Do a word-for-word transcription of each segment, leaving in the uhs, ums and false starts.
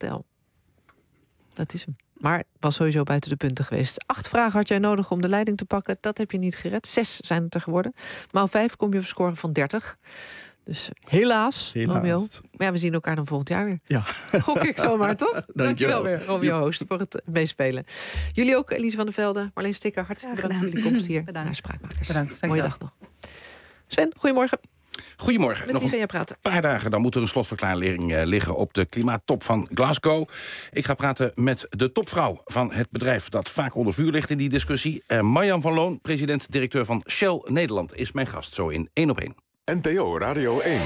stel. Dat is hem. Maar het was sowieso buiten de punten geweest. Acht vragen had jij nodig om de leiding te pakken. Dat heb je niet gered. Zes zijn het er geworden. Maar op vijf kom je op een score van dertig. Dus helaas, helaas. Romeo. Maar ja, we zien elkaar dan volgend jaar weer. Ja. Gok ik zomaar, toch? Dank Dankjewel je wel. weer, Romeo Hoost, voor het meespelen. Jullie ook, Elise van der Velde, Marleen Stikker. Hartstikke bedankt voor jullie komst hier Bedankt. naar Spraakmakers. Bedankt. Mooie dag nog. Sven, goedemorgen. Goedemorgen. Met Nog wie ga een jij praten? paar dagen, dan moet er een slotverklaring uh, liggen op de klimaattop van Glasgow. Ik ga praten met de topvrouw van het bedrijf dat vaak onder vuur ligt in die discussie. Uh, Marjan van Loon, president-directeur van Shell Nederland, is mijn gast zo in één op één. N P O Radio één.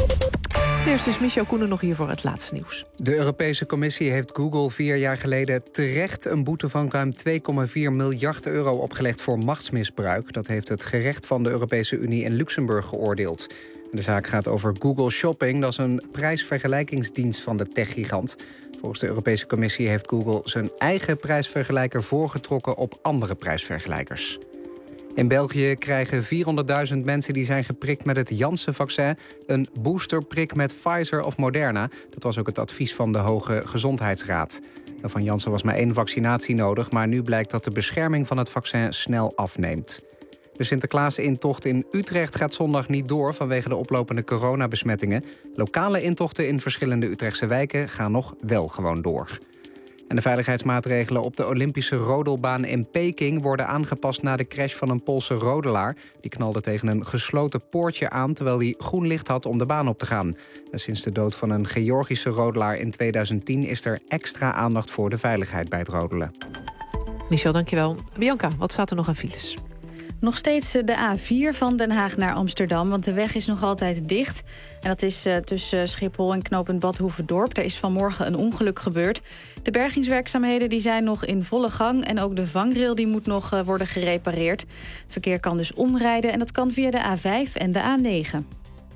Eerst is Michel Koenen nog hier voor het laatste nieuws. De Europese Commissie heeft Google vier jaar geleden terecht een boete van ruim twee komma vier miljard euro opgelegd voor machtsmisbruik. Dat heeft het gerecht van de Europese Unie in Luxemburg geoordeeld. De zaak gaat over Google Shopping. Dat is een prijsvergelijkingsdienst van de techgigant. Volgens de Europese Commissie heeft Google zijn eigen prijsvergelijker voorgetrokken op andere prijsvergelijkers. In België krijgen vierhonderdduizend mensen die zijn geprikt met het Janssen-vaccin een boosterprik met Pfizer of Moderna. Dat was ook het advies van de Hoge Gezondheidsraad. Van Janssen was maar één vaccinatie nodig, maar nu blijkt dat de bescherming van het vaccin snel afneemt. De Sinterklaas-intocht in Utrecht gaat zondag niet door vanwege de oplopende coronabesmettingen. Lokale intochten in verschillende Utrechtse wijken gaan nog wel gewoon door. En de veiligheidsmaatregelen op de Olympische rodelbaan in Peking worden aangepast na de crash van een Poolse rodelaar. Die knalde tegen een gesloten poortje aan terwijl hij groen licht had om de baan op te gaan. En sinds de dood van een Georgische rodelaar in tweeduizend tien is er extra aandacht voor de veiligheid bij het rodelen. Michel, dankjewel. Bianca, wat staat er nog aan files? Nog steeds de A vier van Den Haag naar Amsterdam, want de weg is nog altijd dicht. En dat is uh, tussen Schiphol en knooppunt Bad Hoeverdorp. Er is vanmorgen een ongeluk gebeurd. De bergingswerkzaamheden die zijn nog in volle gang en ook de vangrail die moet nog uh, worden gerepareerd. Het verkeer kan dus omrijden en dat kan via de A vijf en de A negen.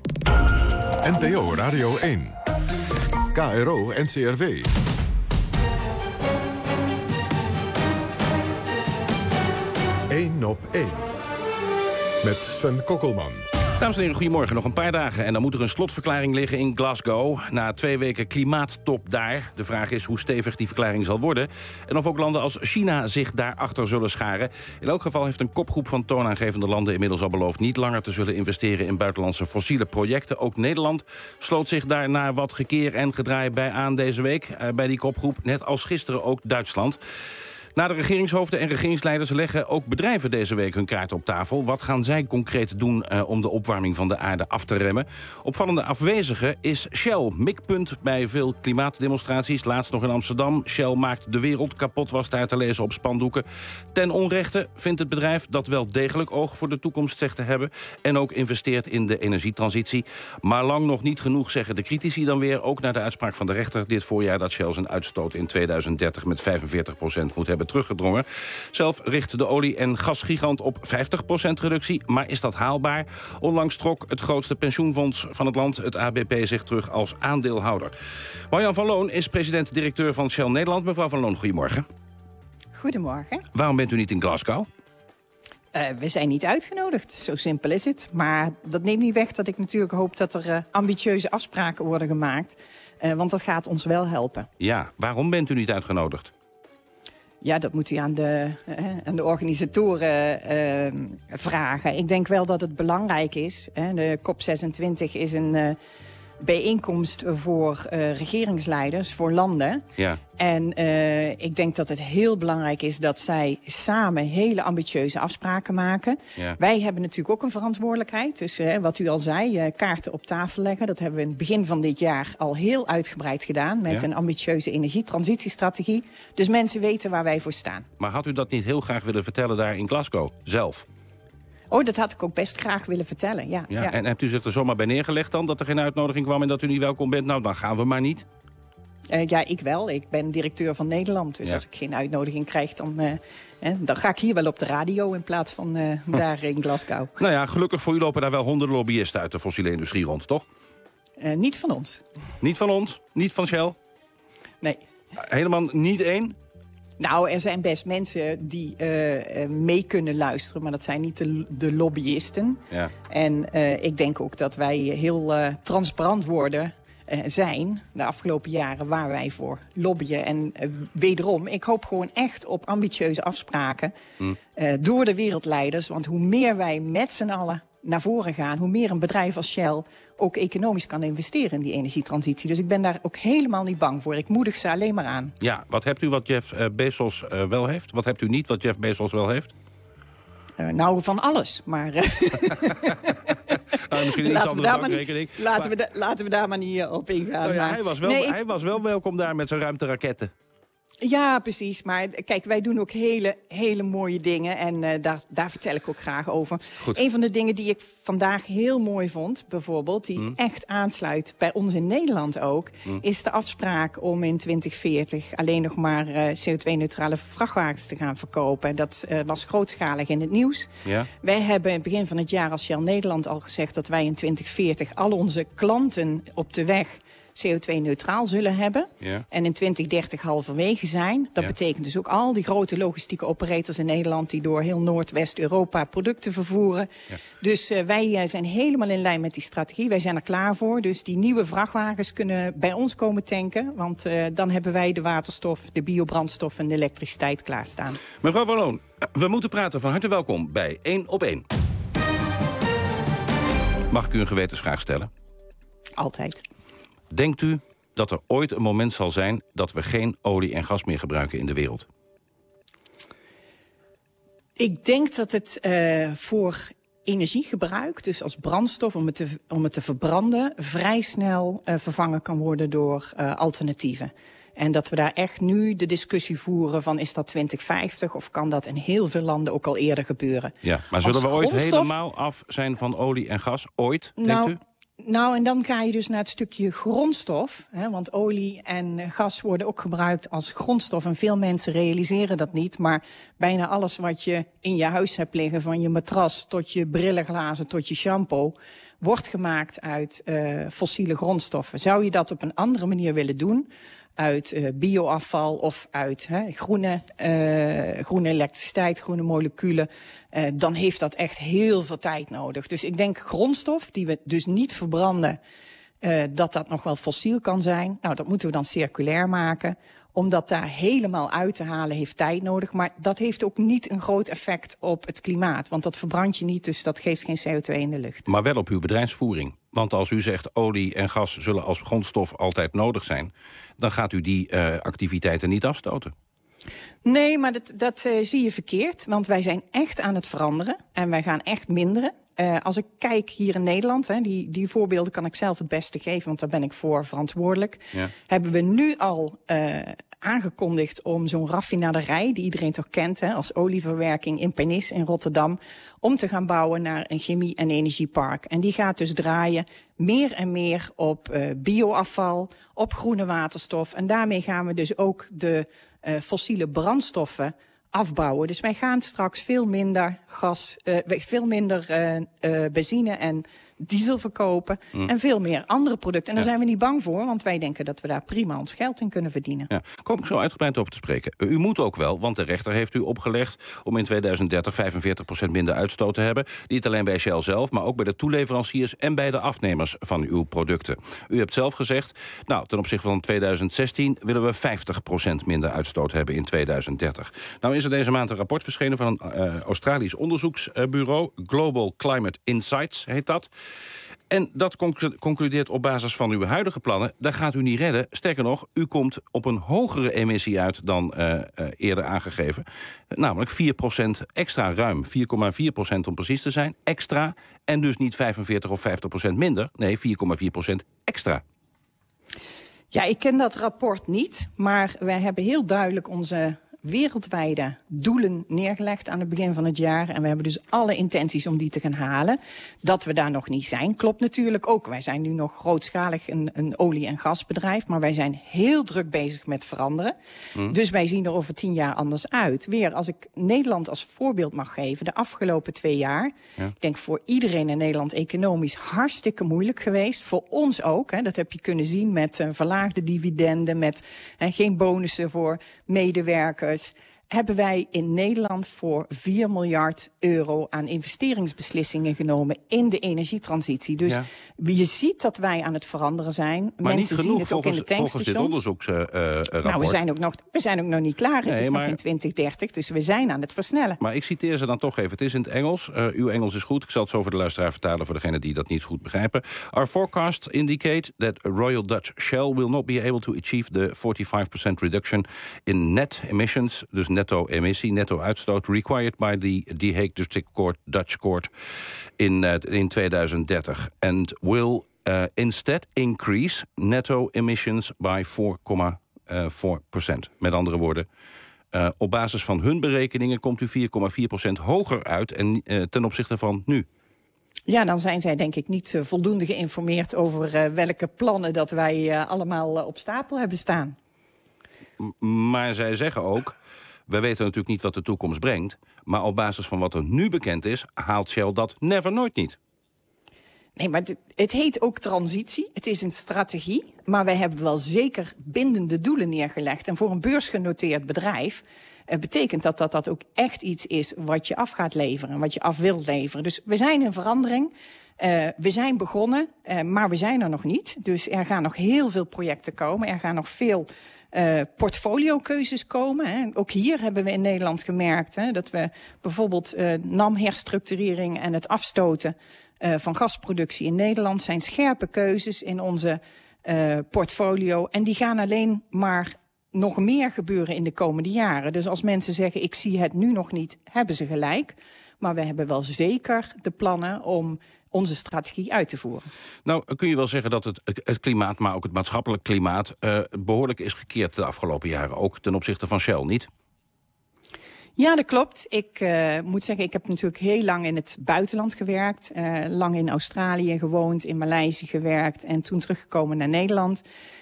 N P O Radio één. K R O N C R W. één op één. Met Sven Kokkelman. Dames en heren, goedemorgen. Nog een paar dagen en dan moet er een slotverklaring liggen in Glasgow. Na twee weken klimaattop daar. De vraag is hoe stevig die verklaring zal worden. En of ook landen als China zich daarachter zullen scharen. In elk geval heeft een kopgroep van toonaangevende landen inmiddels al beloofd niet langer te zullen investeren in buitenlandse fossiele projecten. Ook Nederland sloot zich daar na wat gekeer en gedraai bij aan deze week. Uh, bij die kopgroep, net als gisteren ook Duitsland. Na de regeringshoofden en regeringsleiders leggen ook bedrijven deze week hun kaart op tafel. Wat gaan zij concreet doen uh, om de opwarming van de aarde af te remmen? Opvallende afwezige is Shell. Mikpunt bij veel klimaatdemonstraties. Laatst nog in Amsterdam. Shell maakt de wereld kapot, was daar te lezen op spandoeken. Ten onrechte vindt het bedrijf dat wel degelijk oog voor de toekomst zegt te hebben. En ook investeert in de energietransitie. Maar lang nog niet genoeg, zeggen de critici dan weer. Ook na de uitspraak van de rechter dit voorjaar dat Shell zijn uitstoot in tweeduizend dertig met vijfenveertig procent moet hebben teruggedrongen. Zelf richt de olie- en gasgigant op vijftig procent reductie. Maar is dat haalbaar? Onlangs trok het grootste pensioenfonds van het land, het A B P, zich terug als aandeelhouder. Marjan van Loon is president-directeur van Shell Nederland. Mevrouw van Loon, goedemorgen. Goedemorgen. Waarom bent u niet in Glasgow? Uh, we zijn niet uitgenodigd, zo simpel is het. Maar dat neemt niet weg dat ik natuurlijk hoop dat er uh, ambitieuze afspraken worden gemaakt. Uh, want dat gaat ons wel helpen. Ja, waarom bent u niet uitgenodigd? Ja, dat moet u aan de, uh, aan de organisatoren uh, vragen. Ik denk wel dat het belangrijk is. Hè. De COP zesentwintig is een uh, bijeenkomst voor uh, regeringsleiders, voor landen. Ja. En uh, ik denk dat het heel belangrijk is dat zij samen hele ambitieuze afspraken maken. Ja. Wij hebben natuurlijk ook een verantwoordelijkheid. Dus uh, wat u al zei, uh, kaarten op tafel leggen. Dat hebben we in het begin van dit jaar al heel uitgebreid gedaan. Met Ja. een ambitieuze energietransitiestrategie. Dus mensen weten waar wij voor staan. Maar had u dat niet heel graag willen vertellen daar in Glasgow, zelf? Oh, dat had ik ook best graag willen vertellen, ja. Ja. ja. En hebt u zich er zomaar bij neergelegd dan, dat er geen uitnodiging kwam en dat u niet welkom bent? Nou, dan gaan we maar niet. Uh, ja, ik wel. Ik ben directeur van Nederland. Dus Ja. als ik geen uitnodiging krijg, dan, uh, eh, dan ga ik hier wel op de radio in plaats van uh, daar in Glasgow. Nou ja, gelukkig voor u lopen daar wel honderden lobbyisten uit de fossiele industrie rond, toch? Uh, niet van ons. Niet van ons, niet van Shell? Nee. Helemaal niet één? Nou, er zijn best mensen die uh, uh, mee kunnen luisteren, maar dat zijn niet de, de lobbyisten. Ja. En uh, ik denk ook dat wij heel uh, transparant worden uh, zijn de afgelopen jaren waar wij voor lobbyen. En uh, wederom, ik hoop gewoon echt op ambitieuze afspraken mm. uh, door de wereldleiders. Want hoe meer wij met z'n allen naar voren gaan, hoe meer een bedrijf als Shell ook economisch kan investeren in die energietransitie. Dus ik ben daar ook helemaal niet bang voor. Ik moedig ze alleen maar aan. Ja, wat hebt u wat Jeff uh, Bezos uh, wel heeft? Wat hebt u niet wat Jeff Bezos wel heeft? Uh, nou, van alles, maar... Uh, nou, misschien een iets andere bankrekening. Laten, maar... we da- laten we daar maar niet uh, op ingaan. Nou ja, maar... hij, was wel, nee, hij ik... was wel welkom daar met zijn ruimteraketten. Ja, precies. Maar kijk, wij doen ook hele, hele mooie dingen. En uh, daar, daar vertel ik ook graag over. Goed. Een van de dingen die ik vandaag heel mooi vond, bijvoorbeeld, die mm. echt aansluit bij ons in Nederland ook, mm. is de afspraak om in twintig veertig alleen nog maar uh, C O twee neutrale vrachtwagens te gaan verkopen. Dat uh, was grootschalig in het nieuws. Ja. Wij hebben in het begin van het jaar als Shell Nederland al gezegd dat wij in twintig veertig al onze klanten op de weg C O twee neutraal zullen hebben. Ja. En in twintig dertig halverwege zijn. Dat ja. betekent dus ook al die grote logistieke operators in Nederland die door heel Noordwest-Europa producten vervoeren. Ja. Dus uh, wij uh, zijn helemaal in lijn met die strategie. Wij zijn er klaar voor. Dus die nieuwe vrachtwagens kunnen bij ons komen tanken. Want uh, dan hebben wij de waterstof, de biobrandstof en de elektriciteit klaarstaan. Mevrouw Van Loon, we moeten praten. Van harte welkom bij één op één. Mag ik u een gewetensvraag stellen? Altijd. Denkt u dat er ooit een moment zal zijn dat we geen olie en gas meer gebruiken in de wereld? Ik denk dat het uh, voor energiegebruik, dus als brandstof om het te, om het te verbranden, vrij snel uh, vervangen kan worden door uh, alternatieven. En dat we daar echt nu de discussie voeren van is dat twintig vijftig of kan dat in heel veel landen ook al eerder gebeuren. Ja, maar zullen als we ooit grondstof... helemaal af zijn van olie en gas? Ooit, nou, denkt u? Nou, en dan ga je dus naar het stukje grondstof. Hè, want olie en gas worden ook gebruikt als grondstof. En veel mensen realiseren dat niet. Maar bijna alles wat je in je huis hebt liggen, van je matras tot je brillenglazen tot je shampoo, wordt gemaakt uit uh, fossiele grondstoffen. Zou je dat op een andere manier willen doen, uit uh, bioafval of uit hè, groene, uh, groene elektriciteit, groene moleculen, uh, dan heeft dat echt heel veel tijd nodig. Dus ik denk grondstof, die we dus niet verbranden, uh, dat dat nog wel fossiel kan zijn. Nou, dat moeten we dan circulair maken. Om dat daar helemaal uit te halen heeft tijd nodig. Maar dat heeft ook niet een groot effect op het klimaat. Want dat verbrand je niet, dus dat geeft geen C O twee in de lucht. Maar wel op uw bedrijfsvoering. Want als u zegt olie en gas zullen als grondstof altijd nodig zijn, dan gaat u die uh, activiteiten niet afstoten. Nee, maar dat, dat uh, zie je verkeerd. Want wij zijn echt aan het veranderen. En wij gaan echt minderen. Uh, als ik kijk hier in Nederland, hè, die, die voorbeelden kan ik zelf het beste geven, want daar ben ik voor verantwoordelijk. Ja. Hebben we nu al uh, aangekondigd om zo'n raffinaderij, die iedereen toch kent, hè, als olieverwerking in Pernis in Rotterdam, om te gaan bouwen naar een chemie- en energiepark. En die gaat dus draaien meer en meer op uh, bioafval, op groene waterstof. En daarmee gaan we dus ook de uh, fossiele brandstoffen afbouwen. Dus wij gaan straks veel minder gas, uh, veel minder uh, uh, benzine en diesel verkopen mm. en veel meer andere producten. En daar ja. zijn we niet bang voor, want wij denken dat we daar prima ons geld in kunnen verdienen. Ja, kom ik zo uitgebreid over te spreken. U moet ook wel, want de rechter heeft u opgelegd om in tweeduizend dertig vijfenveertig procent minder uitstoot te hebben. Niet alleen bij Shell zelf, maar ook bij de toeleveranciers en bij de afnemers van uw producten. U hebt zelf gezegd, nou, ten opzichte van tweeduizend zestien willen we vijftig procent minder uitstoot hebben in tweeduizend dertig. Nou is er deze maand een rapport verschenen van een uh, Australisch onderzoeksbureau, Global Climate Insights heet dat. En dat concludeert op basis van uw huidige plannen, daar gaat u niet redden. Sterker nog, u komt op een hogere emissie uit dan uh, uh, eerder aangegeven. Namelijk vier procent extra, ruim vier komma vier procent om precies te zijn, extra. En dus niet vijfenveertig of vijftig procent minder, nee, vier komma vier procent extra. Ja, ik ken dat rapport niet, maar wij hebben heel duidelijk onze wereldwijde doelen neergelegd aan het begin van het jaar. En we hebben dus alle intenties om die te gaan halen. Dat we daar nog niet zijn, klopt natuurlijk ook. Wij zijn nu nog grootschalig een, een olie- en gasbedrijf, maar wij zijn heel druk bezig met veranderen. Mm. Dus wij zien er over tien jaar anders uit. Weer, als ik Nederland als voorbeeld mag geven, de afgelopen twee jaar, ja. ik denk voor iedereen in Nederland economisch hartstikke moeilijk geweest. Voor ons ook, hè, dat heb je kunnen zien met uh, verlaagde dividenden, met uh, geen bonussen voor medewerkers. hebben wij in Nederland voor vier miljard euro aan investeringsbeslissingen genomen in de energietransitie. Dus ja. je ziet dat wij aan het veranderen zijn. Maar Mensen niet genoeg zien het volgens, ook in de tankstations. volgens dit onderzoeksrapport. Uh, nou, we zijn, ook nog, we zijn ook nog niet klaar. Nee, het is maar, nog in twintig dertig, dus we zijn aan het versnellen. Maar ik citeer ze dan toch even. Het is in het Engels. Uh, uw Engels is goed. Ik zal het zo voor de luisteraar vertalen voor degenen die dat niet goed begrijpen. Our forecasts indicate that Royal Dutch Shell will not be able to achieve the forty-five percent reduction in net emissions, dus netto emissie, netto uitstoot, required by the The Hague District Court, Dutch Court in, uh, in tweeduizend dertig. And will uh, instead increase netto emissions by four komma four percent. Met andere woorden, uh, op basis van hun berekeningen komt u vier komma vier procent hoger uit en, uh, ten opzichte van nu. Ja, dan zijn zij denk ik niet uh, voldoende geïnformeerd over uh, welke plannen dat wij uh, allemaal uh, op stapel hebben staan. M- maar zij zeggen ook, we weten natuurlijk niet wat de toekomst brengt, maar op basis van wat er nu bekend is, haalt Shell dat never nooit niet. Nee, maar het, het heet ook transitie. Het is een strategie. Maar wij hebben wel zeker bindende doelen neergelegd. En voor een beursgenoteerd bedrijf uh, betekent dat, dat dat ook echt iets is wat je af gaat leveren. Wat je af wilt leveren. Dus we zijn in verandering. Uh, we zijn begonnen, uh, maar we zijn er nog niet. Dus er gaan nog heel veel projecten komen. Er gaan nog veel Uh, portfoliokeuzes komen. Hè. Ook hier hebben we in Nederland gemerkt hè, dat we bijvoorbeeld uh, N A M-herstructurering en het afstoten uh, van gasproductie in Nederland zijn scherpe keuzes in onze uh, portfolio. En die gaan alleen maar nog meer gebeuren in de komende jaren. Dus als mensen zeggen, ik zie het nu nog niet, hebben ze gelijk. Maar we hebben wel zeker de plannen om onze strategie uit te voeren. Nou, kun je wel zeggen dat het, het klimaat, maar ook het maatschappelijk klimaat Uh, behoorlijk is gekeerd de afgelopen jaren. Ook ten opzichte van Shell, niet? Ja, dat klopt. Ik uh, moet zeggen, ik heb natuurlijk heel lang in het buitenland gewerkt. Uh, lang in Australië gewoond, in Maleisië gewerkt en toen teruggekomen naar Nederland.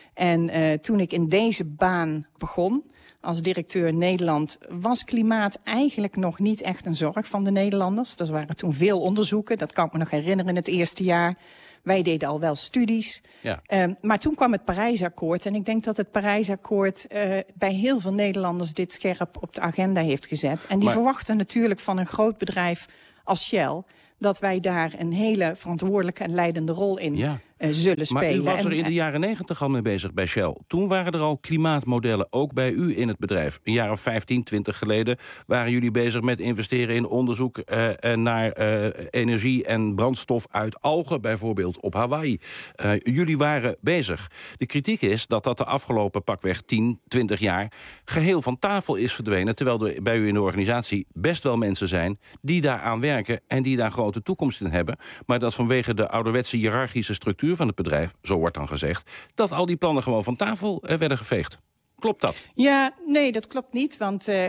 En uh, toen ik in deze baan begon als directeur Nederland, was klimaat eigenlijk nog niet echt een zorg van de Nederlanders. Er waren toen veel onderzoeken, dat kan ik me nog herinneren in het eerste jaar. Wij deden al wel studies. Ja. Uh, maar toen kwam het Parijsakkoord. En ik denk dat het Parijsakkoord uh, bij heel veel Nederlanders dit scherp op de agenda heeft gezet. En die maar verwachten natuurlijk van een groot bedrijf als Shell dat wij daar een hele verantwoordelijke en leidende rol in ja. uh, zullen spelen. Maar u was er in en, de jaren negentig al mee bezig bij Shell. Toen waren er al klimaatmodellen, ook bij u in het bedrijf. Een jaar of vijftien, twintig geleden waren jullie bezig met investeren in onderzoek uh, naar uh, energie en brandstof uit algen, bijvoorbeeld op Hawaii. Uh, jullie waren bezig. De kritiek is dat dat de afgelopen pakweg tien, twintig jaar geheel van tafel is verdwenen, terwijl er bij u in de organisatie best wel mensen zijn die daaraan werken en die daar grote toekomst in hebben, maar dat vanwege de ouderwetse hiërarchische structuur van het bedrijf, zo wordt dan gezegd, dat al die plannen gewoon van tafel uh, werden geveegd. Klopt dat? Ja, nee, dat klopt niet. Want uh,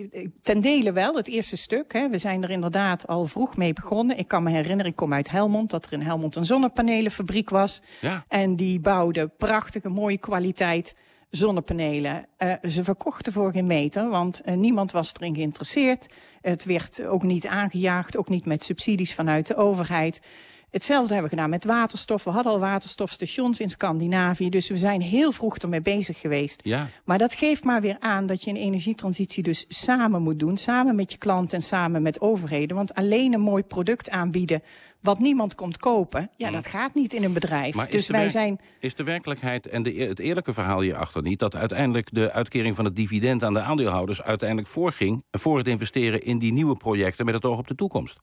ten dele wel, het eerste stuk. Hè, we zijn er inderdaad al vroeg mee begonnen. Ik kan me herinneren, ik kom uit Helmond, dat er in Helmond een zonnepanelenfabriek was. Ja. En die bouwde prachtige, mooie kwaliteit zonnepanelen. Uh, ze verkochten voor geen meter, want uh, niemand was erin geïnteresseerd. Het werd ook niet aangejaagd, ook niet met subsidies vanuit de overheid. Hetzelfde hebben we gedaan met waterstof. We hadden al waterstofstations in Scandinavië, dus we zijn heel vroeg ermee bezig geweest. Ja. Maar dat geeft maar weer aan dat je een energietransitie dus samen moet doen, samen met je klanten en samen met overheden. Want alleen een mooi product aanbieden wat niemand komt kopen, ja, dat gaat niet in een bedrijf. Maar dus is, de wij werk, zijn is de werkelijkheid en de, het eerlijke verhaal hierachter niet dat uiteindelijk de uitkering van het dividend aan de aandeelhouders uiteindelijk voorging voor het investeren in die nieuwe projecten met het oog op de toekomst?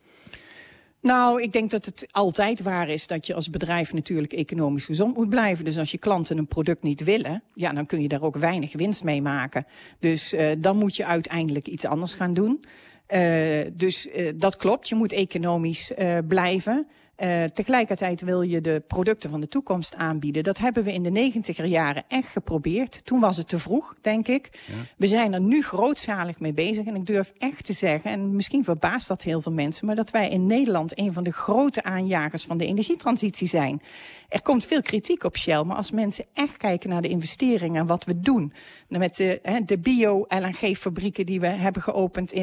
Nou, ik denk dat het altijd waar is dat je als bedrijf natuurlijk economisch gezond moet blijven. Dus als je klanten een product niet willen, ja, dan kun je daar ook weinig winst mee maken. Dus uh, dan moet je uiteindelijk iets anders gaan doen. Uh, dus uh, dat klopt, je moet economisch uh, blijven. Uh, tegelijkertijd wil je de producten van de toekomst aanbieden. Dat hebben we in de negentiger jaren echt geprobeerd. Toen was het te vroeg, denk ik. Ja. We zijn er nu grootschalig mee bezig. En ik durf echt te zeggen, en misschien verbaast dat heel veel mensen, maar dat wij in Nederland een van de grote aanjagers van de energietransitie zijn. Er komt veel kritiek op Shell, maar als mensen echt kijken naar de investeringen en wat we doen, met de, de bio-L N G-fabrieken die we hebben geopend in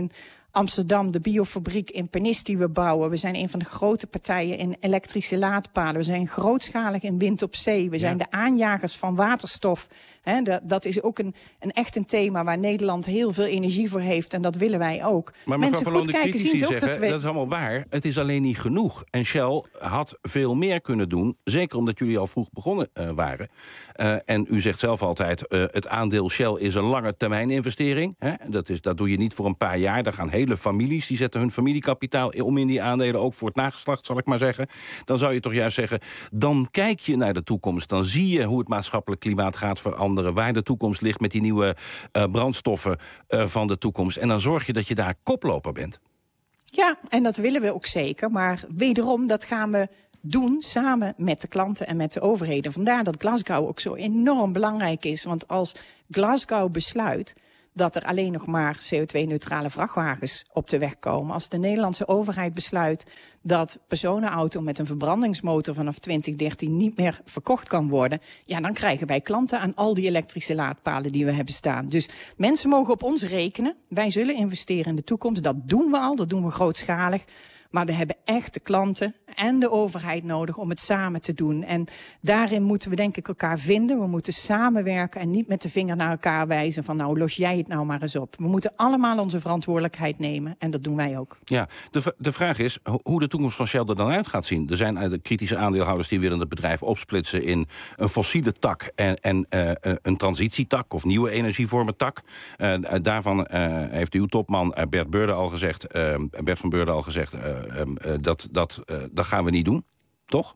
Amsterdam, de biofabriek in Pernis die we bouwen. We zijn een van de grote partijen in elektrische laadpalen. We zijn grootschalig in wind op zee. We ja. zijn de aanjagers van waterstof. He, dat, dat is ook een, een echt een thema waar Nederland heel veel energie voor heeft. En dat willen wij ook. Maar mensen goed kijken, critici zien ze ook zeggen, dat we... dat is allemaal waar. Het is alleen niet genoeg. En Shell had veel meer kunnen doen. Zeker omdat jullie al vroeg begonnen uh, waren. Uh, en u zegt zelf altijd, uh, het aandeel Shell is een lange termijn investering. Hè? Dat, is, dat doe je niet voor een paar jaar. Daar gaan hele families, die zetten hun familiekapitaal om in die aandelen. Ook voor het nageslacht, zal ik maar zeggen. Dan zou je toch juist zeggen, dan kijk je naar de toekomst. Dan zie je hoe het maatschappelijk klimaat gaat veranderen. Waar de toekomst ligt met die nieuwe uh, brandstoffen uh, van de toekomst. En dan zorg je dat je daar koploper bent. Ja, en dat willen we ook zeker. Maar wederom, dat gaan we doen samen met de klanten en met de overheden. Vandaar dat Glasgow ook zo enorm belangrijk is. Want als Glasgow besluit dat er alleen nog maar C O twee neutrale vrachtwagens op de weg komen. Als de Nederlandse overheid besluit dat personenauto met een verbrandingsmotor vanaf twintig dertien niet meer verkocht kan worden, ja, dan krijgen wij klanten aan al die elektrische laadpalen die we hebben staan. Dus mensen mogen op ons rekenen. Wij zullen investeren in de toekomst. Dat doen we al, dat doen we grootschalig. Maar we hebben echt de klanten en de overheid nodig om het samen te doen. En daarin moeten we denk ik elkaar vinden. We moeten samenwerken en niet met de vinger naar elkaar wijzen van nou, los jij het nou maar eens op. We moeten allemaal onze verantwoordelijkheid nemen en dat doen wij ook. Ja, de, de vraag is hoe de toekomst van Shell er dan uit gaat zien. Er zijn de kritische aandeelhouders die willen het bedrijf opsplitsen in een fossiele tak en, en uh, een transitietak of nieuwe energievormen tak. Uh, daarvan uh, heeft uw topman uh, Bert Beurde al gezegd, uh, Bert van Beurde al gezegd, uh, Uh, uh, dat, dat, uh, dat gaan we niet doen, toch?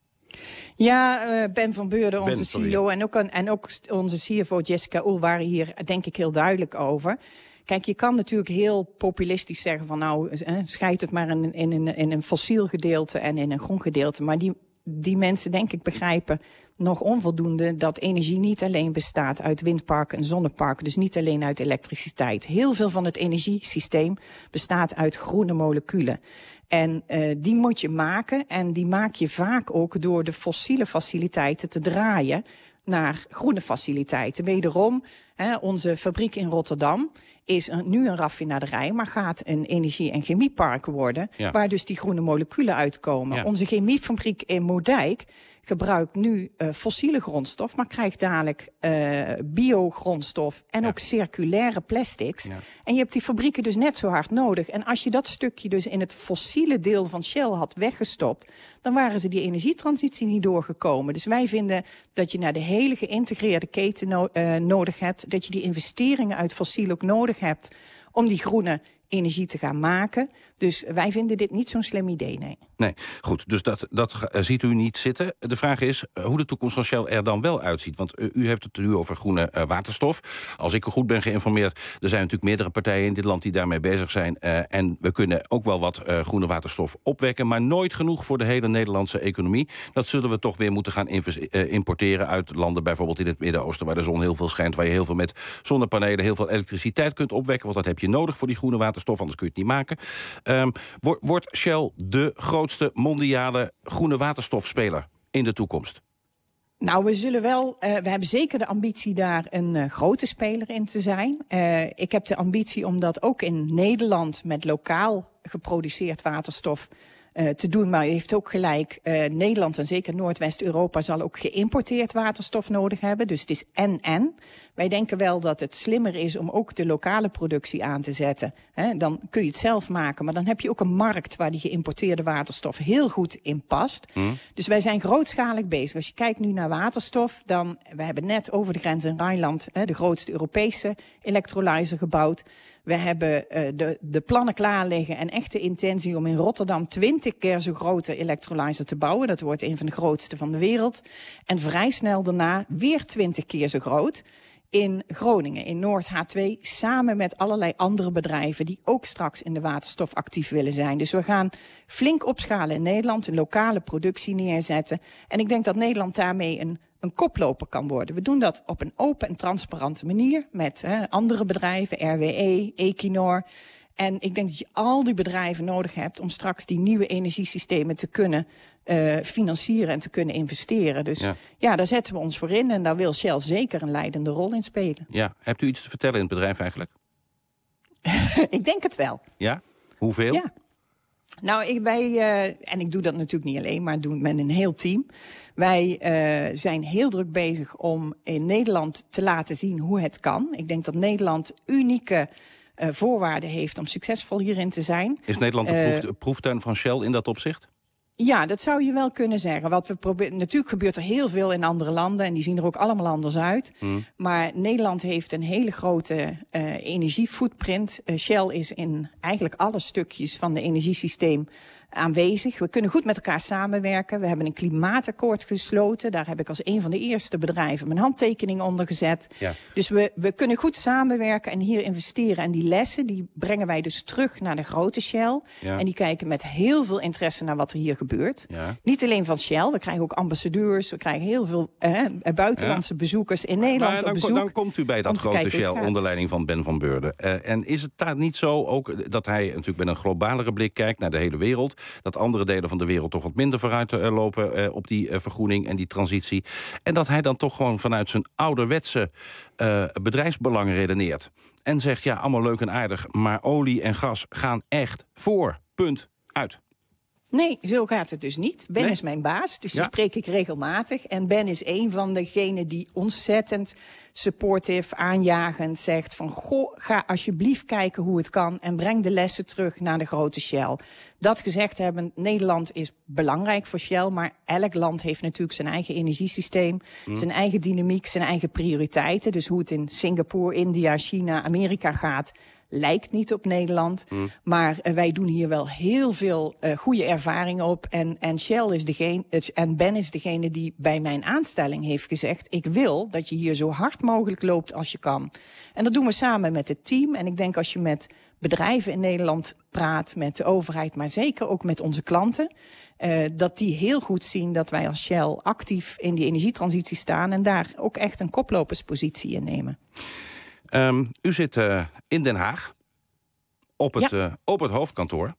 Ja, uh, Ben van Beurde, onze Ben, C E O, en ook, en ook onze C F O Jessica Uhl waren hier denk ik heel duidelijk over. Kijk, je kan natuurlijk heel populistisch zeggen van nou, eh, scheid het maar in, in, in, in een fossiel gedeelte en in een groen gedeelte. Maar die, die mensen denk ik begrijpen nog onvoldoende dat energie niet alleen bestaat uit windparken en zonneparken. Dus niet alleen uit elektriciteit. Heel veel van het energiesysteem bestaat uit groene moleculen. En uh, die moet je maken en die maak je vaak ook door de fossiele faciliteiten te draaien naar groene faciliteiten. Wederom, hè, onze fabriek in Rotterdam is een, nu een raffinaderij, maar gaat een energie- en chemiepark worden, ja, waar dus die groene moleculen uitkomen. Ja. Onze chemiefabriek in Moerdijk gebruikt nu uh, fossiele grondstof, maar krijgt dadelijk uh, biogrondstof en ja, ook circulaire plastics. Ja. En je hebt die fabrieken dus net zo hard nodig. En als je dat stukje dus in het fossiele deel van Shell had weggestopt, dan waren ze die energietransitie niet doorgekomen. Dus wij vinden dat je naar de hele geïntegreerde keten no- uh, nodig hebt, dat je die investeringen uit fossiel ook nodig hebt om die groene energie te gaan maken. Dus wij vinden dit niet zo'n slim idee, nee. Nee, goed, dus dat, dat uh, ziet u niet zitten. De vraag is uh, hoe de toekomst van Shell er dan wel uitziet. Want uh, u hebt het nu over groene uh, waterstof. Als ik goed ben geïnformeerd, er zijn natuurlijk meerdere partijen in dit land die daarmee bezig zijn. Uh, en we kunnen ook wel wat uh, groene waterstof opwekken, maar nooit genoeg voor de hele Nederlandse economie. Dat zullen we toch weer moeten gaan invest- uh, importeren uit landen, bijvoorbeeld in het Midden-Oosten, waar de zon heel veel schijnt, waar je heel veel met zonnepanelen, heel veel elektriciteit kunt opwekken. Want dat heb je nodig voor die groene waterstof, anders kun je het niet maken. Um, wordt Shell de grootste mondiale groene waterstofspeler in de toekomst? Nou, we zullen wel, uh, we hebben zeker de ambitie daar een uh, grote speler in te zijn. Uh, ik heb de ambitie om dat ook in Nederland met lokaal geproduceerd waterstof Uh, te doen, maar u heeft ook gelijk, uh, Nederland en zeker Noordwest-Europa zal ook geïmporteerd waterstof nodig hebben. Dus het is en-en. Wij denken wel dat het slimmer is om ook de lokale productie aan te zetten. He, dan kun je het zelf maken, maar dan heb je ook een markt waar die geïmporteerde waterstof heel goed in past. Mm. Dus wij zijn grootschalig bezig. Als je kijkt nu naar waterstof, dan, we hebben net over de grens in Rijnland he, de grootste Europese electrolyzer gebouwd. We hebben uh, de, de plannen klaar liggen en echt de intentie om in Rotterdam twintig keer zo grote electrolyzer te bouwen. Dat wordt een van de grootste van de wereld. En vrij snel daarna weer twintig keer zo groot in Groningen, in Noord H twee, samen met allerlei andere bedrijven die ook straks in de waterstof actief willen zijn. Dus we gaan flink opschalen in Nederland, een lokale productie neerzetten. En ik denk dat Nederland daarmee een een koploper kan worden. We doen dat op een open en transparante manier met hè, andere bedrijven, R W E, Equinor. En ik denk dat je al die bedrijven nodig hebt om straks die nieuwe energiesystemen te kunnen uh, financieren en te kunnen investeren. Dus ja. ja, daar zetten we ons voor in en daar wil Shell zeker een leidende rol in spelen. Ja, hebt u iets te vertellen in het bedrijf eigenlijk? Ik denk het wel. Ja? Hoeveel? Ja. Nou, ik, wij, uh, en ik doe dat natuurlijk niet alleen, maar doe het met een heel team. Wij uh, zijn heel druk bezig om in Nederland te laten zien hoe het kan. Ik denk dat Nederland unieke uh, voorwaarden heeft om succesvol hierin te zijn. Is Nederland de, proef, Uh, de proeftuin van Shell in dat opzicht? Ja, dat zou je wel kunnen zeggen. Wat we proberen, natuurlijk gebeurt er heel veel in andere landen en die zien er ook allemaal anders uit. Hmm. Maar Nederland heeft een hele grote uh, energiefootprint. Uh, Shell is in eigenlijk alle stukjes van het energiesysteem aanwezig. We kunnen goed met elkaar samenwerken. We hebben een klimaatakkoord gesloten. Daar heb ik als een van de eerste bedrijven mijn handtekening onder gezet. Ja. Dus we, we kunnen goed samenwerken en hier investeren. En die lessen die brengen wij dus terug naar de grote Shell. Ja. En die kijken met heel veel interesse naar wat er hier gebeurt. Ja. Niet alleen van Shell, we krijgen ook ambassadeurs. We krijgen heel veel eh, buitenlandse ja. bezoekers in Nederland maar dan, op bezoek. Dan komt u bij dat grote Shell onder leiding van Ben van Beurden. Uh, en is het daar niet zo ook dat hij natuurlijk met een globalere blik kijkt naar de hele wereld, dat andere delen van de wereld toch wat minder vooruit uh, lopen uh, op die uh, vergroening en die transitie. En dat hij dan toch gewoon vanuit zijn ouderwetse uh, bedrijfsbelang redeneert. En zegt, ja, allemaal leuk en aardig, maar olie en gas gaan echt voor. Punt. Uit. Nee, zo gaat het dus niet. Ben nee? is mijn baas, dus ja. die spreek ik regelmatig. En Ben is een van degenen die ontzettend supportive, aanjagend zegt van, goh, ga alsjeblieft kijken hoe het kan en breng de lessen terug naar de grote Shell. Dat gezegd hebben, Nederland is belangrijk voor Shell, maar elk land heeft natuurlijk zijn eigen energiesysteem, hmm. zijn eigen dynamiek, zijn eigen prioriteiten. Dus hoe het in Singapore, India, China, Amerika gaat, lijkt niet op Nederland. Mm. Maar uh, wij doen hier wel heel veel uh, goede ervaringen op. En, en Shell is degene, uh, en Ben is degene die bij mijn aanstelling heeft gezegd, ik wil dat je hier zo hard mogelijk loopt als je kan. En dat doen we samen met het team. En ik denk als je met bedrijven in Nederland praat, met de overheid, maar zeker ook met onze klanten, uh, dat die heel goed zien dat wij als Shell actief in die energietransitie staan en daar ook echt een koploperspositie in nemen. Um, u zit uh, in Den Haag, op het, ja. uh, op het hoofdkantoor.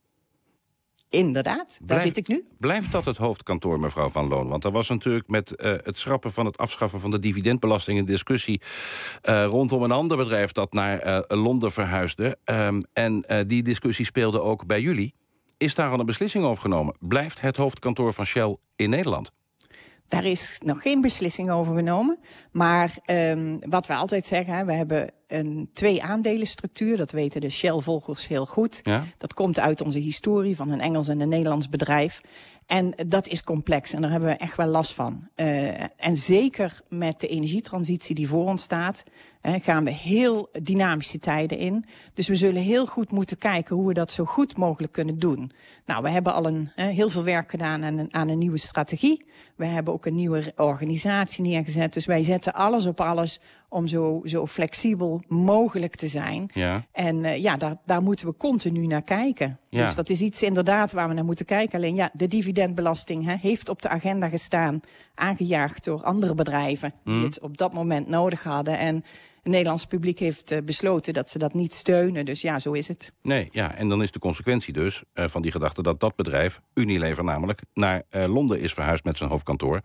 Inderdaad, daar blijft, zit ik nu. Blijft dat het hoofdkantoor, mevrouw Van Loon? Want er was natuurlijk met uh, het schrappen van het afschaffen van de dividendbelasting een discussie uh, rondom een ander bedrijf dat naar uh, Londen verhuisde. Um, en uh, die discussie speelde ook bij jullie. Is daar al een beslissing over genomen? Blijft het hoofdkantoor van Shell in Nederland? Daar is nog geen beslissing over genomen. Maar um, wat we altijd zeggen, hè, we hebben een twee-aandelenstructuur. Dat weten de Shell-volgers heel goed. Ja? Dat komt uit onze historie van een Engels en een Nederlands bedrijf. En dat is complex en daar hebben we echt wel last van. Uh, en zeker met de energietransitie die voor ons staat, uh, gaan we heel dynamische tijden in. Dus we zullen heel goed moeten kijken hoe we dat zo goed mogelijk kunnen doen. Nou, we hebben al een, uh, heel veel werk gedaan aan een, aan een nieuwe strategie. We hebben ook een nieuwe organisatie neergezet. Dus wij zetten alles op alles om zo, zo flexibel mogelijk te zijn. Ja. En uh, ja, daar, daar moeten we continu naar kijken. Ja. Dus dat is iets inderdaad waar we naar moeten kijken. Alleen ja, de dividendbelasting hè, heeft op de agenda gestaan, aangejaagd door andere bedrijven die mm. het op dat moment nodig hadden. En het Nederlandse publiek heeft uh, besloten dat ze dat niet steunen. Dus ja, zo is het. Nee, ja, en dan is de consequentie dus uh, van die gedachte dat dat bedrijf, Unilever namelijk, naar uh, Londen is verhuisd met zijn hoofdkantoor.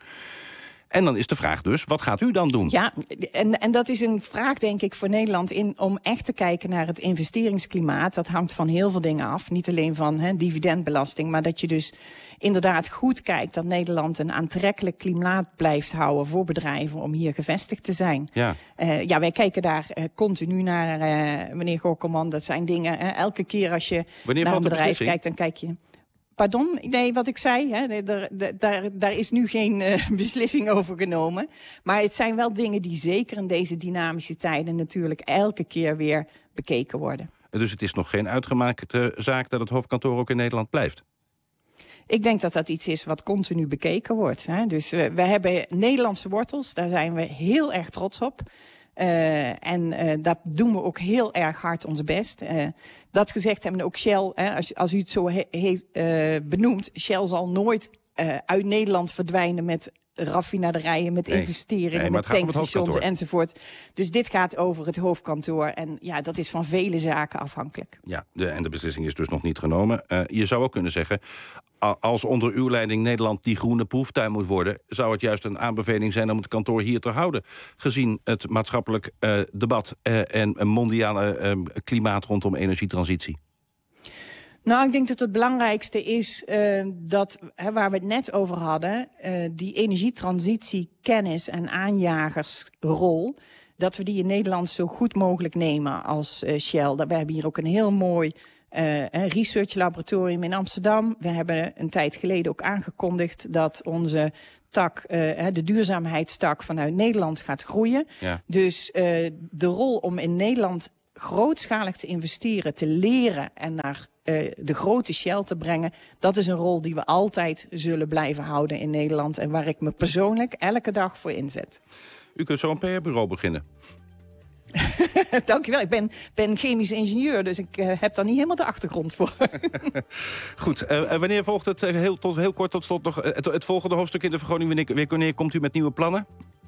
En dan is de vraag dus, wat gaat u dan doen? Ja, en, en dat is een vraag denk ik voor Nederland in, om echt te kijken naar het investeringsklimaat. Dat hangt van heel veel dingen af. Niet alleen van hè, dividendbelasting, maar dat je dus inderdaad goed kijkt dat Nederland een aantrekkelijk klimaat blijft houden voor bedrijven om hier gevestigd te zijn. Ja, uh, ja wij kijken daar uh, continu naar, uh, meneer Gorkelman. Dat zijn dingen, uh, elke keer als je Wanneer naar een valt de bedrijf beslissing? kijkt, dan kijk je. Pardon? Nee, wat ik zei, hè, daar, daar, daar is nu geen uh, beslissing over genomen. Maar het zijn wel dingen die zeker in deze dynamische tijden natuurlijk elke keer weer bekeken worden. Dus het is nog geen uitgemaakte zaak dat het hoofdkantoor ook in Nederland blijft? Ik denk dat dat iets is wat continu bekeken wordt. Hè. Dus uh, we hebben Nederlandse wortels, daar zijn we heel erg trots op. Uh, en uh, daar doen we ook heel erg hard ons best. Uh, dat gezegd hebben ook Shell, hè, als, als u het zo he, he, uh, benoemt, Shell zal nooit uh, uit Nederland verdwijnen met raffinaderijen, met nee, investeringen, nee, met tankstations enzovoort. Dus dit gaat over het hoofdkantoor. En ja, dat is van vele zaken afhankelijk. Ja, de, en de beslissing is dus nog niet genomen. Uh, je zou ook kunnen zeggen, als onder uw leiding Nederland die groene proeftuin moet worden, zou het juist een aanbeveling zijn om het kantoor hier te houden, gezien het maatschappelijk uh, debat uh, en een mondiale uh, klimaat rondom energietransitie? Nou, ik denk dat het belangrijkste is uh, dat, hè, waar we het net over hadden, uh, die energietransitie, kennis en aanjagersrol, dat we die in Nederland zo goed mogelijk nemen als uh, Shell. We hebben hier ook een heel mooi uh, research laboratorium in Amsterdam. We hebben een tijd geleden ook aangekondigd dat onze tak, uh, de duurzaamheidstak vanuit Nederland gaat groeien. Ja. Dus uh, de rol om in Nederland grootschalig te investeren, te leren en naar uh, de grote Shell te brengen, dat is een rol die we altijd zullen blijven houden in Nederland en waar ik me persoonlijk elke dag voor inzet. U kunt zo een P R-bureau beginnen. Dank je wel. Ik ben, ben chemisch ingenieur, dus ik uh, heb daar niet helemaal de achtergrond voor. Goed, uh, wanneer volgt het, uh, heel, tot, heel kort tot slot nog, uh, het, het volgende hoofdstuk in de vergroning? Wanneer, wanneer komt u met nieuwe plannen?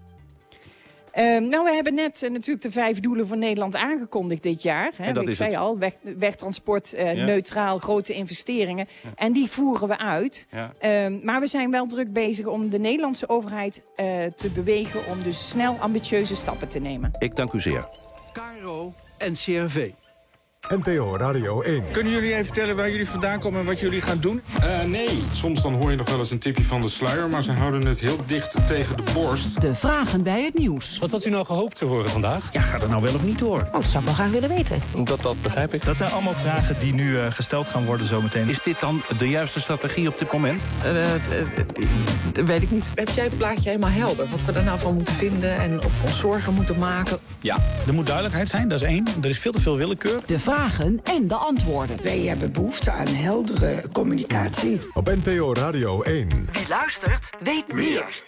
Uh, nou, we hebben net uh, natuurlijk de vijf doelen voor Nederland aangekondigd dit jaar. Hè. En dat Ik is zei het. al, weg, wegtransport, uh, ja. neutraal, grote investeringen. Ja. En die voeren we uit. Ja. Uh, maar we zijn wel druk bezig om de Nederlandse overheid uh, te bewegen om dus snel ambitieuze stappen te nemen. Ik dank u zeer. K R O en C R V. N P O Radio één. Kunnen jullie even vertellen waar jullie vandaan komen en wat jullie gaan doen? Uh, nee, soms dan hoor je nog wel eens een tipje van de sluier, maar ze houden het heel dicht tegen de borst. De vragen bij het nieuws. Wat had u nou gehoopt te horen vandaag? Ja, gaat het nou wel of niet door? Oh, dat zou ik wel graag willen weten. Dat, dat begrijp ik. Dat zijn allemaal vragen die nu uh, gesteld gaan worden zometeen. Is dit dan de juiste strategie op dit moment? Uh, uh, uh, weet ik niet. Heb jij het plaatje helemaal helder? Wat we er nou van moeten vinden en of we ons zorgen moeten maken? Ja, er moet duidelijkheid zijn, dat is één. Er is veel te veel willekeur. De vragen en de antwoorden. Wij hebben behoefte aan heldere communicatie. Op N P O Radio één. Wie luistert, weet meer.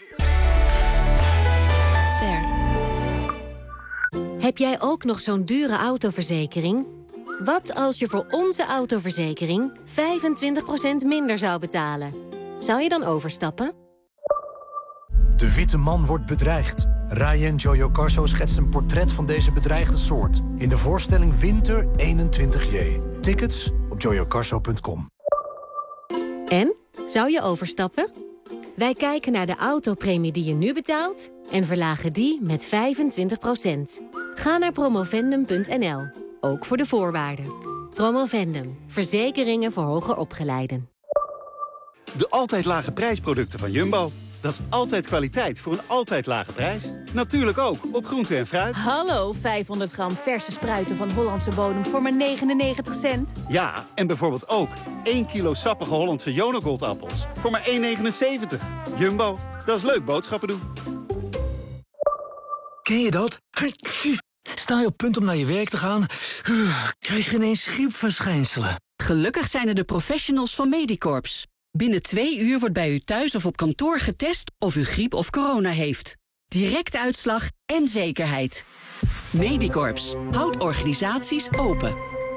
Ster. Heb jij ook nog zo'n dure autoverzekering? Wat als je voor onze autoverzekering vijfentwintig procent minder zou betalen? Zou je dan overstappen? De witte man wordt bedreigd. Ryan Joyo Corso schetst een portret van deze bedreigde soort in de voorstelling Winter eenentwintig J. Tickets op joyo corso punt com. En? Zou je overstappen? Wij kijken naar de autopremie die je nu betaalt en verlagen die met vijfentwintig procent. Ga naar promovendum punt n l, ook voor de voorwaarden. Promovendum, verzekeringen voor hoger opgeleiden. De altijd lage prijsproducten van Jumbo. Dat is altijd kwaliteit voor een altijd lage prijs. Natuurlijk ook op groente en fruit. Hallo, vijfhonderd gram verse spruiten van Hollandse bodem voor maar negenennegentig cent. Ja, en bijvoorbeeld ook één kilo sappige Hollandse Jonagold-appels voor maar één negenenzeventig. Jumbo, dat is leuk boodschappen doen. Ken je dat? Sta je op punt om naar je werk te gaan, krijg je ineens griepverschijnselen. Gelukkig zijn er de professionals van Medicorps. Binnen twee uur wordt bij u thuis of op kantoor getest of u griep of corona heeft. Directe uitslag en zekerheid. Medicorps houdt organisaties open.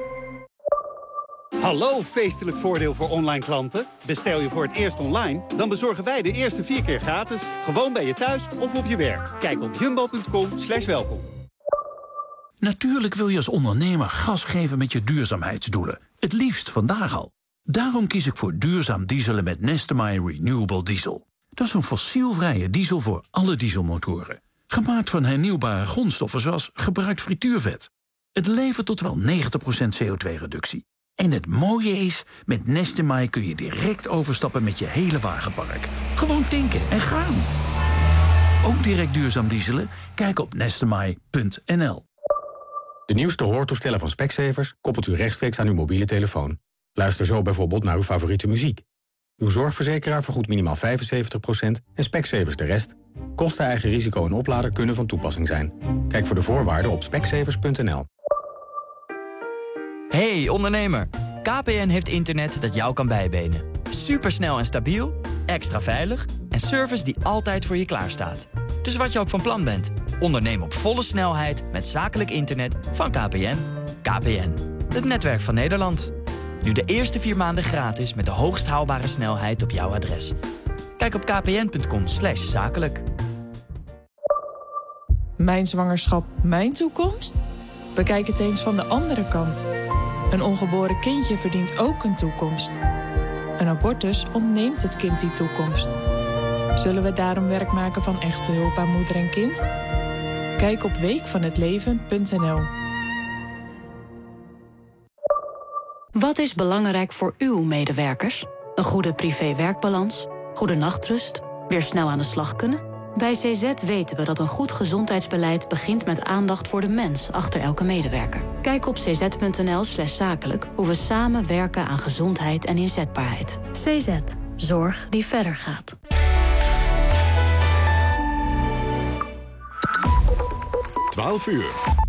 Hallo, feestelijk voordeel voor online klanten. Bestel je voor het eerst online, dan bezorgen wij de eerste vier keer gratis. Gewoon bij je thuis of op je werk. Kijk op jumbo punt com slash welkom. Natuurlijk wil je als ondernemer gas geven met je duurzaamheidsdoelen. Het liefst vandaag al. Daarom kies ik voor duurzaam dieselen met Nestemai Renewable Diesel. Dat is een fossielvrije diesel voor alle dieselmotoren. Gemaakt van hernieuwbare grondstoffen zoals gebruikt frituurvet. Het levert tot wel negentig procent C O twee reductie. En het mooie is, met Nestemai kun je direct overstappen met je hele wagenpark. Gewoon tanken en gaan. Ook direct duurzaam dieselen? Kijk op nestemai punt n l. De nieuwste hoortoestellen van Specsavers koppelt u rechtstreeks aan uw mobiele telefoon. Luister zo bijvoorbeeld naar uw favoriete muziek. Uw zorgverzekeraar vergoedt minimaal vijfenzeventig procent en Specsavers de rest. Kosten, eigen risico en oplader kunnen van toepassing zijn. Kijk voor de voorwaarden op specsavers punt n l. Hey ondernemer, K P N heeft internet dat jou kan bijbenen. Supersnel en stabiel, extra veilig en service die altijd voor je klaarstaat. Dus wat je ook van plan bent, onderneem op volle snelheid met zakelijk internet van K P N. K P N, het netwerk van Nederland. Nu de eerste vier maanden gratis met de hoogst haalbare snelheid op jouw adres. Kijk op kpn punt com slash zakelijk. Mijn zwangerschap, mijn toekomst? Bekijk het eens van de andere kant. Een ongeboren kindje verdient ook een toekomst. Een abortus ontneemt het kind die toekomst. Zullen we daarom werk maken van echte hulp aan moeder en kind? Kijk op week van het leven punt n l. Wat is belangrijk voor uw medewerkers? Een goede privé-werkbalans, goede nachtrust, weer snel aan de slag kunnen? Bij C Z weten we dat een goed gezondheidsbeleid begint met aandacht voor de mens achter elke medewerker. Kijk op cz.nl slash zakelijk hoe we samen werken aan gezondheid en inzetbaarheid. C Z. Zorg die verder gaat. twaalf uur.